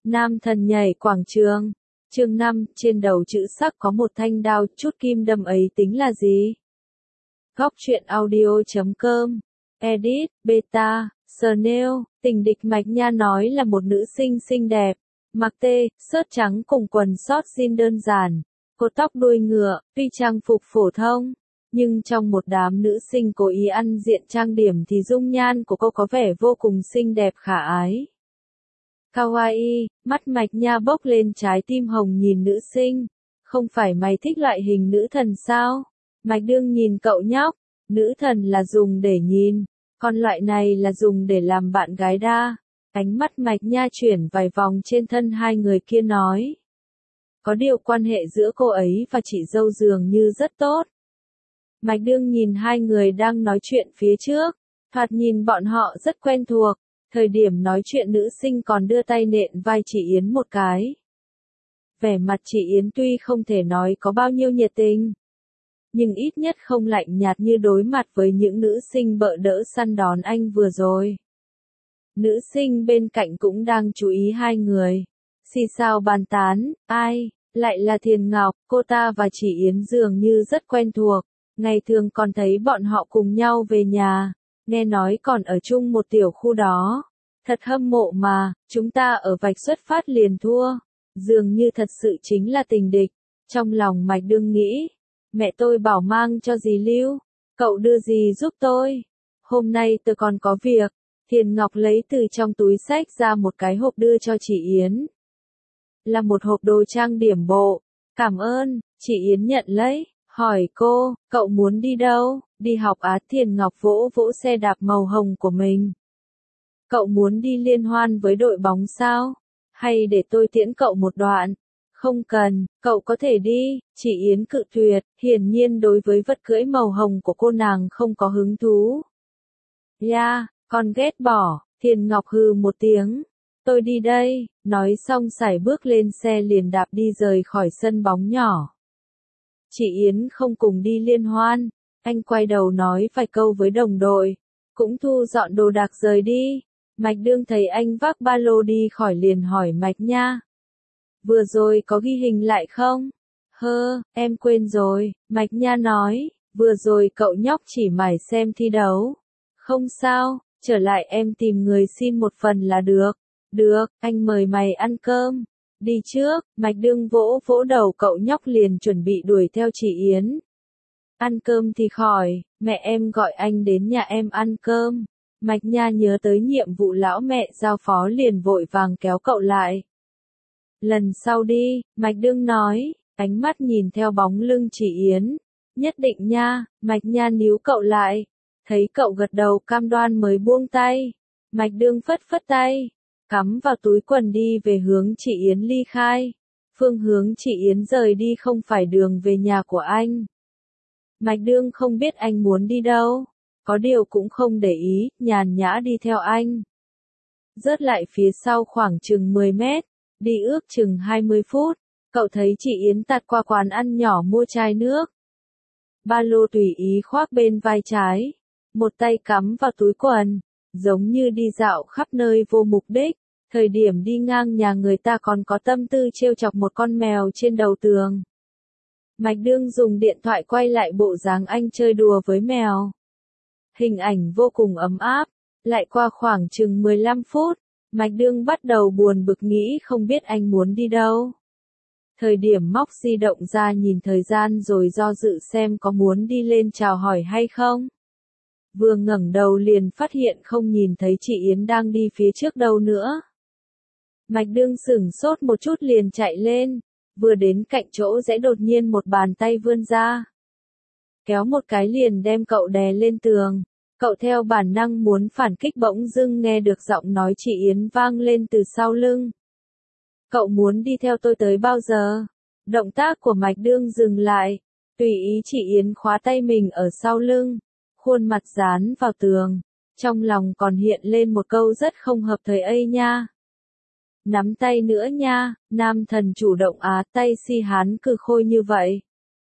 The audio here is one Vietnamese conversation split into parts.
Nam thần nhảy quảng trường. Chương 5, trên đầu chữ sắc có một thanh đao, chút kim đâm ấy tính là gì? Góc truyện audio.com. Edit, Beta, Snail, tình địch Mạch Nha nói là một nữ sinh xinh đẹp. Mặc tê, sớt trắng cùng quần sót jean đơn giản. Cột tóc đuôi ngựa, tuy trang phục phổ thông. Nhưng trong một đám nữ sinh cố ý ăn diện trang điểm thì dung nhan của cô có vẻ vô cùng xinh đẹp khả ái. Kawaii, mắt Mạch Nha bốc lên trái tim hồng nhìn nữ sinh. Không phải mày thích loại hình nữ thần sao? Mạch Đương nhìn cậu nhóc. Nữ thần là dùng để nhìn, còn loại này là dùng để làm bạn gái đa. Ánh mắt Mạch Nha chuyển vài vòng trên thân hai người kia nói. Có điều quan hệ giữa cô ấy và chị dâu dường như rất tốt. Mạch Đương nhìn hai người đang nói chuyện phía trước, thoạt nhìn bọn họ rất quen thuộc. Thời điểm nói chuyện nữ sinh còn đưa tay nện vai chị Yến một cái. Vẻ mặt chị Yến tuy không thể nói có bao nhiêu nhiệt tình, nhưng ít nhất không lạnh nhạt như đối mặt với những nữ sinh bợ đỡ săn đón anh vừa rồi. Nữ sinh bên cạnh cũng đang chú ý hai người. Xì xào bàn tán, ai, lại là Thiền Ngọc, cô ta và chị Yến dường như rất quen thuộc. Ngày thường còn thấy bọn họ cùng nhau về nhà, nghe nói còn ở chung một tiểu khu đó. Thật hâm mộ mà, chúng ta ở vạch xuất phát liền thua. Dường như thật sự chính là tình địch. Trong lòng Mạch Đương nghĩ, mẹ tôi bảo mang cho dì Lưu, cậu đưa dì giúp tôi. Hôm nay tôi còn có việc. Thiền Ngọc lấy từ trong túi xách ra một cái hộp đưa cho chị Yến. Là một hộp đồ trang điểm bộ. Cảm ơn, chị Yến nhận lấy, hỏi cô, cậu muốn đi đâu? Đi học á? Thiền Ngọc vỗ vỗ xe đạp màu hồng của mình. Cậu muốn đi liên hoan với đội bóng sao? Hay để tôi tiễn cậu một đoạn? Không cần, cậu có thể đi, chị Yến cự tuyệt, hiển nhiên đối với vật cưỡi màu hồng của cô nàng không có hứng thú. Ya, con ghét bỏ, Thiền Ngọc hừ một tiếng. Tôi đi đây, nói xong sải bước lên xe liền đạp đi rời khỏi sân bóng nhỏ. Chị Yến không cùng đi liên hoan, anh quay đầu nói vài câu với đồng đội, cũng thu dọn đồ đạc rời đi. Mạch Đương thấy anh vác ba lô đi khỏi liền hỏi Mạch Nha. Vừa rồi có ghi hình lại không? Em quên rồi, Mạch Nha nói, vừa rồi cậu nhóc chỉ mải xem thi đấu. Không sao, trở lại em tìm người xin một phần là được. Được, anh mời mày ăn cơm. Đi trước, Mạch Đương vỗ vỗ đầu cậu nhóc liền chuẩn bị đuổi theo chị Yến. Ăn cơm thì khỏi, mẹ em gọi anh đến nhà em ăn cơm. Mạch Nha nhớ tới nhiệm vụ lão mẹ giao phó liền vội vàng kéo cậu lại. Lần sau đi, Mạch Đương nói, ánh mắt nhìn theo bóng lưng chị Yến. Nhất định nha, Mạch Nha níu cậu lại. Thấy cậu gật đầu cam đoan mới buông tay. Mạch Đương phất phất tay, cắm vào túi quần đi về hướng chị Yến ly khai. Phương hướng chị Yến rời đi không phải đường về nhà của anh. Mạch Đương không biết anh muốn đi đâu, có điều cũng không để ý, nhàn nhã đi theo anh. Rớt lại phía sau khoảng chừng 10 mét, đi ước chừng 20 phút, cậu thấy chị Yến tạt qua quán ăn nhỏ mua chai nước. Ba lô tùy ý khoác bên vai trái, một tay cắm vào túi quần, giống như đi dạo khắp nơi vô mục đích. Thời điểm đi ngang nhà người ta còn có tâm tư trêu chọc một con mèo trên đầu tường. Mạch Đương dùng điện thoại quay lại bộ dáng anh chơi đùa với mèo. Hình ảnh vô cùng ấm áp. Lại qua khoảng chừng 15 phút, Mạch Đương bắt đầu buồn bực nghĩ không biết anh muốn đi đâu. Thời điểm móc di động ra nhìn thời gian rồi do dự xem có muốn đi lên chào hỏi hay không. Vừa ngẩng đầu liền phát hiện không nhìn thấy chị Yến đang đi phía trước đâu nữa. Mạch Đương sửng sốt một chút liền chạy lên, vừa đến cạnh chỗ rẽ đột nhiên một bàn tay vươn ra. Kéo một cái liền đem cậu đè lên tường. Cậu theo bản năng muốn phản kích bỗng dưng nghe được giọng nói chị Yến vang lên từ sau lưng. Cậu muốn đi theo tôi tới bao giờ? Động tác của Mạch Đương dừng lại, tùy ý chị Yến khóa tay mình ở sau lưng, khuôn mặt dán vào tường, trong lòng còn hiện lên một câu rất không hợp thời ấy nha. Nắm tay nữa nha, nam thần chủ động á, tay si hán cừ khôi như vậy.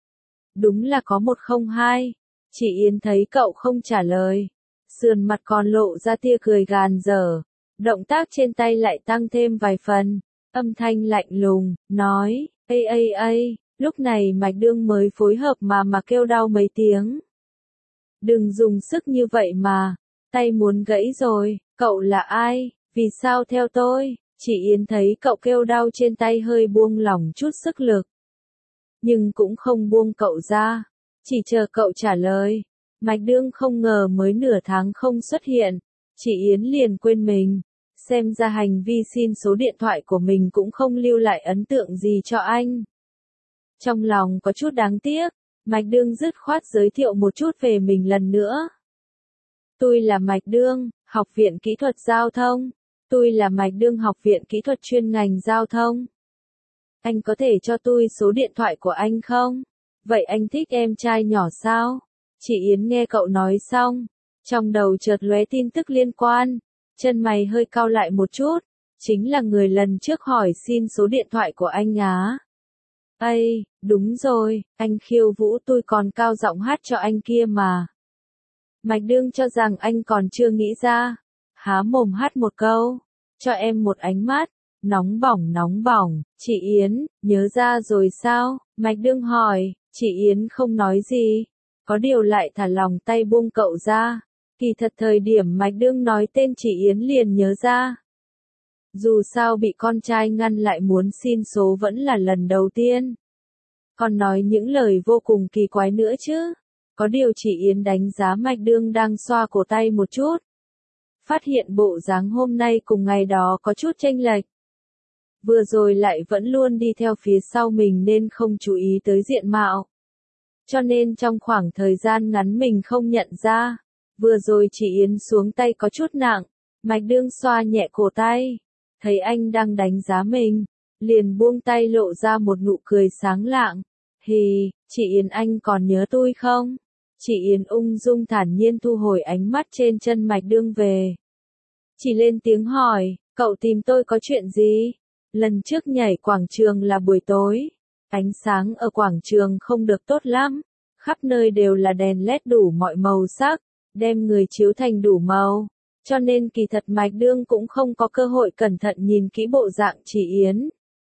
Đúng là có 102. Chị Yến thấy cậu không trả lời, sườn mặt còn lộ ra tia cười gàn dở, động tác trên tay lại tăng thêm vài phần. Âm thanh lạnh lùng, nói, lúc này Mạch Đương mới phối hợp mà kêu đau mấy tiếng. Đừng dùng sức như vậy mà, tay muốn gãy rồi, cậu là ai, vì sao theo tôi? Chị Yến thấy cậu kêu đau trên tay hơi buông lỏng chút sức lực. Nhưng cũng không buông cậu ra, chỉ chờ cậu trả lời. Mạch Đương không ngờ mới nửa tháng không xuất hiện, chị Yến liền quên mình. Xem ra hành vi xin số điện thoại của mình cũng không lưu lại ấn tượng gì cho anh. Trong lòng có chút đáng tiếc, Mạch Đương dứt khoát giới thiệu một chút về mình lần nữa. Tôi là Mạch Đương, Học viện Kỹ thuật Giao thông. Tôi là Mạch Đương, Học viện Kỹ thuật chuyên ngành Giao thông. Anh có thể cho tôi số điện thoại của anh không? Vậy anh thích em trai nhỏ sao? Chị Yến nghe cậu nói xong, trong đầu chợt lóe tin tức liên quan, chân mày hơi cau lại một chút, chính là người lần trước hỏi xin số điện thoại của anh á. Đúng rồi, anh khiêu vũ tôi còn cao giọng hát cho anh kia mà. Mạch Đương cho rằng anh còn chưa nghĩ ra, há mồm hát một câu, cho em một ánh mắt, nóng bỏng, chị Yến, nhớ ra rồi sao? Mạch Đương hỏi, chị Yến không nói gì, có điều lại thả lòng tay buông cậu ra. Kỳ thật thời điểm Mạch Đương nói tên chị Yến liền nhớ ra. Dù sao bị con trai ngăn lại muốn xin số vẫn là lần đầu tiên. Còn nói những lời vô cùng kỳ quái nữa chứ. Có điều chị Yến đánh giá Mạch Đương đang xoa cổ tay một chút. Phát hiện bộ dáng hôm nay cùng ngày đó có chút chênh lệch. Vừa rồi lại vẫn luôn đi theo phía sau mình nên không chú ý tới diện mạo. Cho nên trong khoảng thời gian ngắn mình không nhận ra. Vừa rồi chị Yến xuống tay có chút nặng, Mạch Đương xoa nhẹ cổ tay, thấy anh đang đánh giá mình, liền buông tay lộ ra một nụ cười sáng lạng. Chị Yến anh còn nhớ tôi không? Chị Yến ung dung thản nhiên thu hồi ánh mắt trên chân Mạch Đương về. Chỉ lên tiếng hỏi, cậu tìm tôi có chuyện gì? Lần trước nhảy quảng trường là buổi tối, ánh sáng ở quảng trường không được tốt lắm, khắp nơi đều là đèn led đủ mọi màu sắc, đem người chiếu thành đủ màu, cho nên kỳ thật Mạch Đương cũng không có cơ hội cẩn thận nhìn kỹ bộ dạng chị Yến.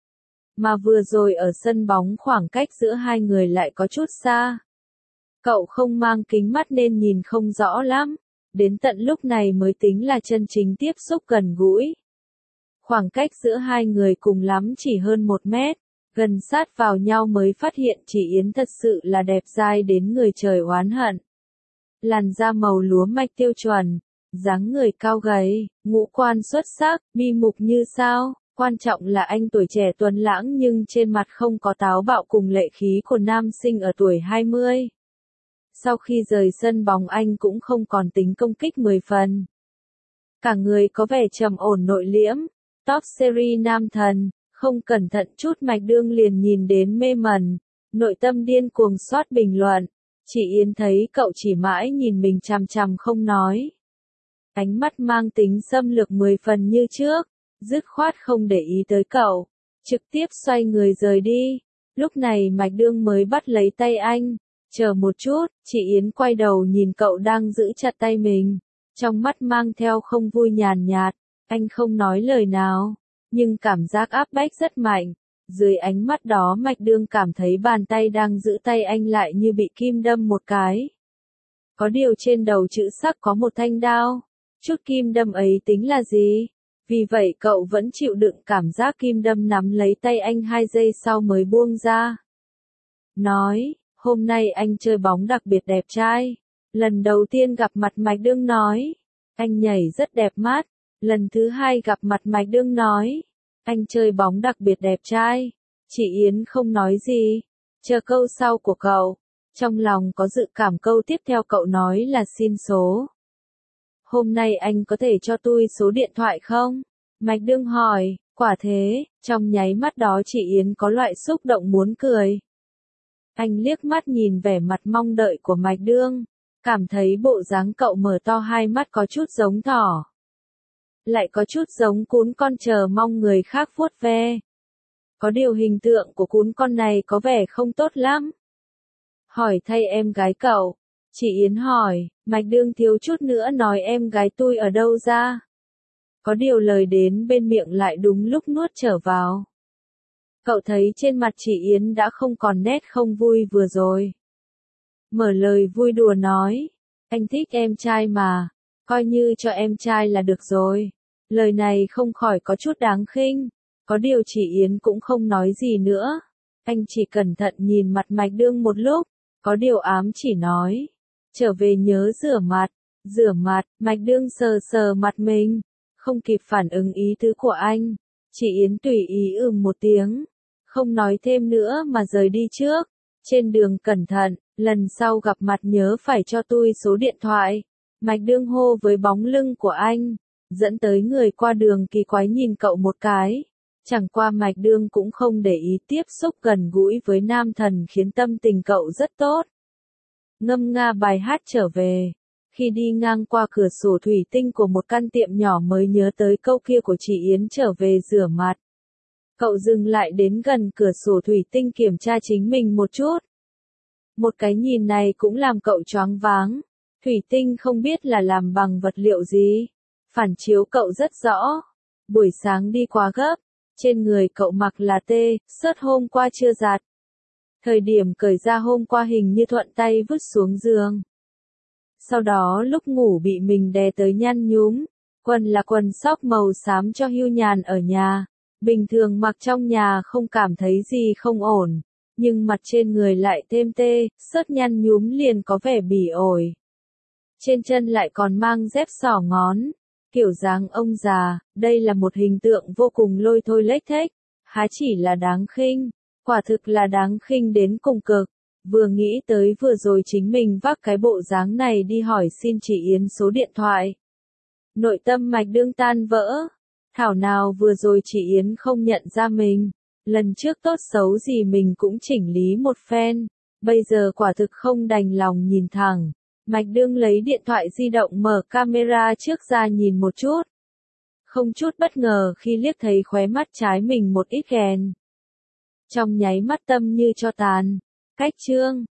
Mà vừa rồi ở sân bóng khoảng cách giữa hai người lại có chút xa. Cậu không mang kính mắt nên nhìn không rõ lắm, đến tận lúc này mới tính là chân chính tiếp xúc gần gũi. Khoảng cách giữa hai người cùng lắm chỉ hơn 1 mét, gần sát vào nhau mới phát hiện chị Yến thật sự là đẹp dai đến người trời oán hận. Làn da màu lúa mạch tiêu chuẩn, dáng người cao gầy, ngũ quan xuất sắc, mi mục như sao, quan trọng là anh tuổi trẻ tuấn lãng nhưng trên mặt không có táo bạo cùng lệ khí của nam sinh ở tuổi 20. Sau khi rời sân bóng anh cũng không còn tính công kích 10 phần. Cả người có vẻ trầm ổn nội liễm, top series nam thần, không cẩn thận chút Mạch Đương liền nhìn đến mê mẩn, nội tâm điên cuồng soát bình luận. Chị Yến thấy cậu chỉ mãi nhìn mình chằm chằm không nói. Ánh mắt mang tính xâm lược 10 phần như trước, dứt khoát không để ý tới cậu, trực tiếp xoay người rời đi. Lúc này Mạch Đương mới bắt lấy tay anh, chờ một chút, chị Yến quay đầu nhìn cậu đang giữ chặt tay mình, trong mắt mang theo không vui nhàn nhạt, anh không nói lời nào, nhưng cảm giác áp bách rất mạnh. Dưới ánh mắt đó Mạch Đương cảm thấy bàn tay đang giữ tay anh lại như bị kim đâm một cái. Có điều trên đầu chữ sắc có một thanh đao, chút kim đâm ấy tính là gì? Vì vậy cậu vẫn chịu đựng cảm giác kim đâm nắm lấy tay anh 2 giây sau mới buông ra. Nói, hôm nay anh chơi bóng đặc biệt đẹp trai. Lần đầu tiên gặp mặt Mạch Đương nói, anh nhảy rất đẹp mắt. Lần thứ hai gặp mặt Mạch Đương nói, anh chơi bóng đặc biệt đẹp trai. Chị Yến không nói gì, chờ câu sau của cậu. Trong lòng có dự cảm câu tiếp theo cậu nói là xin số. Hôm nay anh có thể cho tôi số điện thoại không? Mạch Đương hỏi, quả thế, trong nháy mắt đó chị Yến có loại xúc động muốn cười. Anh liếc mắt nhìn vẻ mặt mong đợi của Mạch Đương, cảm thấy bộ dáng cậu mở to hai mắt có chút giống thỏ. Lại có chút giống cún con chờ mong người khác vuốt ve. Có điều hình tượng của cún con này có vẻ không tốt lắm. Hỏi thay em gái cậu. Chị Yến hỏi, Mạch Đương thiếu chút nữa nói em gái tôi ở đâu ra. có điều lời đến bên miệng lại đúng lúc nuốt trở vào. Cậu thấy trên mặt chị Yến đã không còn nét không vui vừa rồi. Mở lời vui đùa nói, anh thích em trai mà, coi như cho em trai là được rồi. Lời này không khỏi có chút đáng khinh, có điều chị Yến cũng không nói gì nữa. Anh chỉ cẩn thận nhìn mặt Mạch Đương một lúc, có điều ám chỉ nói, trở về nhớ rửa mặt, Mạch Đương sờ sờ mặt mình, không kịp phản ứng ý tứ của anh. Chị Yến tùy ý một tiếng, không nói thêm nữa mà rời đi trước. Trên đường cẩn thận, lần sau gặp mặt nhớ phải cho tôi số điện thoại. Mạch Đương hô với bóng lưng của anh, dẫn tới người qua đường kỳ quái nhìn cậu một cái. Chẳng qua Mạch Đương cũng không để ý tiếp xúc gần gũi với nam thần khiến tâm tình cậu rất tốt. Ngâm nga bài hát trở về. Khi đi ngang qua cửa sổ thủy tinh của một căn tiệm nhỏ mới nhớ tới câu kia của chị Yến trở về rửa mặt. Cậu dừng lại đến gần cửa sổ thủy tinh kiểm tra chính mình một chút. Một cái nhìn này cũng làm cậu choáng váng. Thủy tinh không biết là làm bằng vật liệu gì. Phản chiếu cậu rất rõ. Buổi sáng đi quá gấp. Trên người cậu mặc là sớt hôm qua chưa giặt. Thời điểm cởi ra hôm qua hình như thuận tay vứt xuống giường. Sau đó lúc ngủ bị mình đè tới nhăn nhúm. Quần là quần sóc màu xám cho hưu nhàn ở nhà. Bình thường mặc trong nhà không cảm thấy gì không ổn. Nhưng mặt trên người lại thêm sớt nhăn nhúm liền có vẻ bỉ ổi. Trên chân lại còn mang dép xỏ ngón. Kiểu dáng ông già, đây là một hình tượng vô cùng lôi thôi lếch thếch. Há chỉ là đáng khinh, quả thực là đáng khinh đến cùng cực. Vừa nghĩ tới vừa rồi chính mình vác cái bộ dáng này đi hỏi xin chị Yến số điện thoại. Nội tâm Mạch Đương tan vỡ. Thảo nào vừa rồi chị Yến không nhận ra mình. Lần trước tốt xấu gì mình cũng chỉnh lý một phen. Bây giờ quả thực không đành lòng nhìn thẳng. Mạch Đương lấy điện thoại di động mở camera trước ra nhìn một chút. Không chút bất ngờ khi liếc thấy khóe mắt trái mình một ít ghen. Trong nháy mắt tâm như cho tàn. Cách chương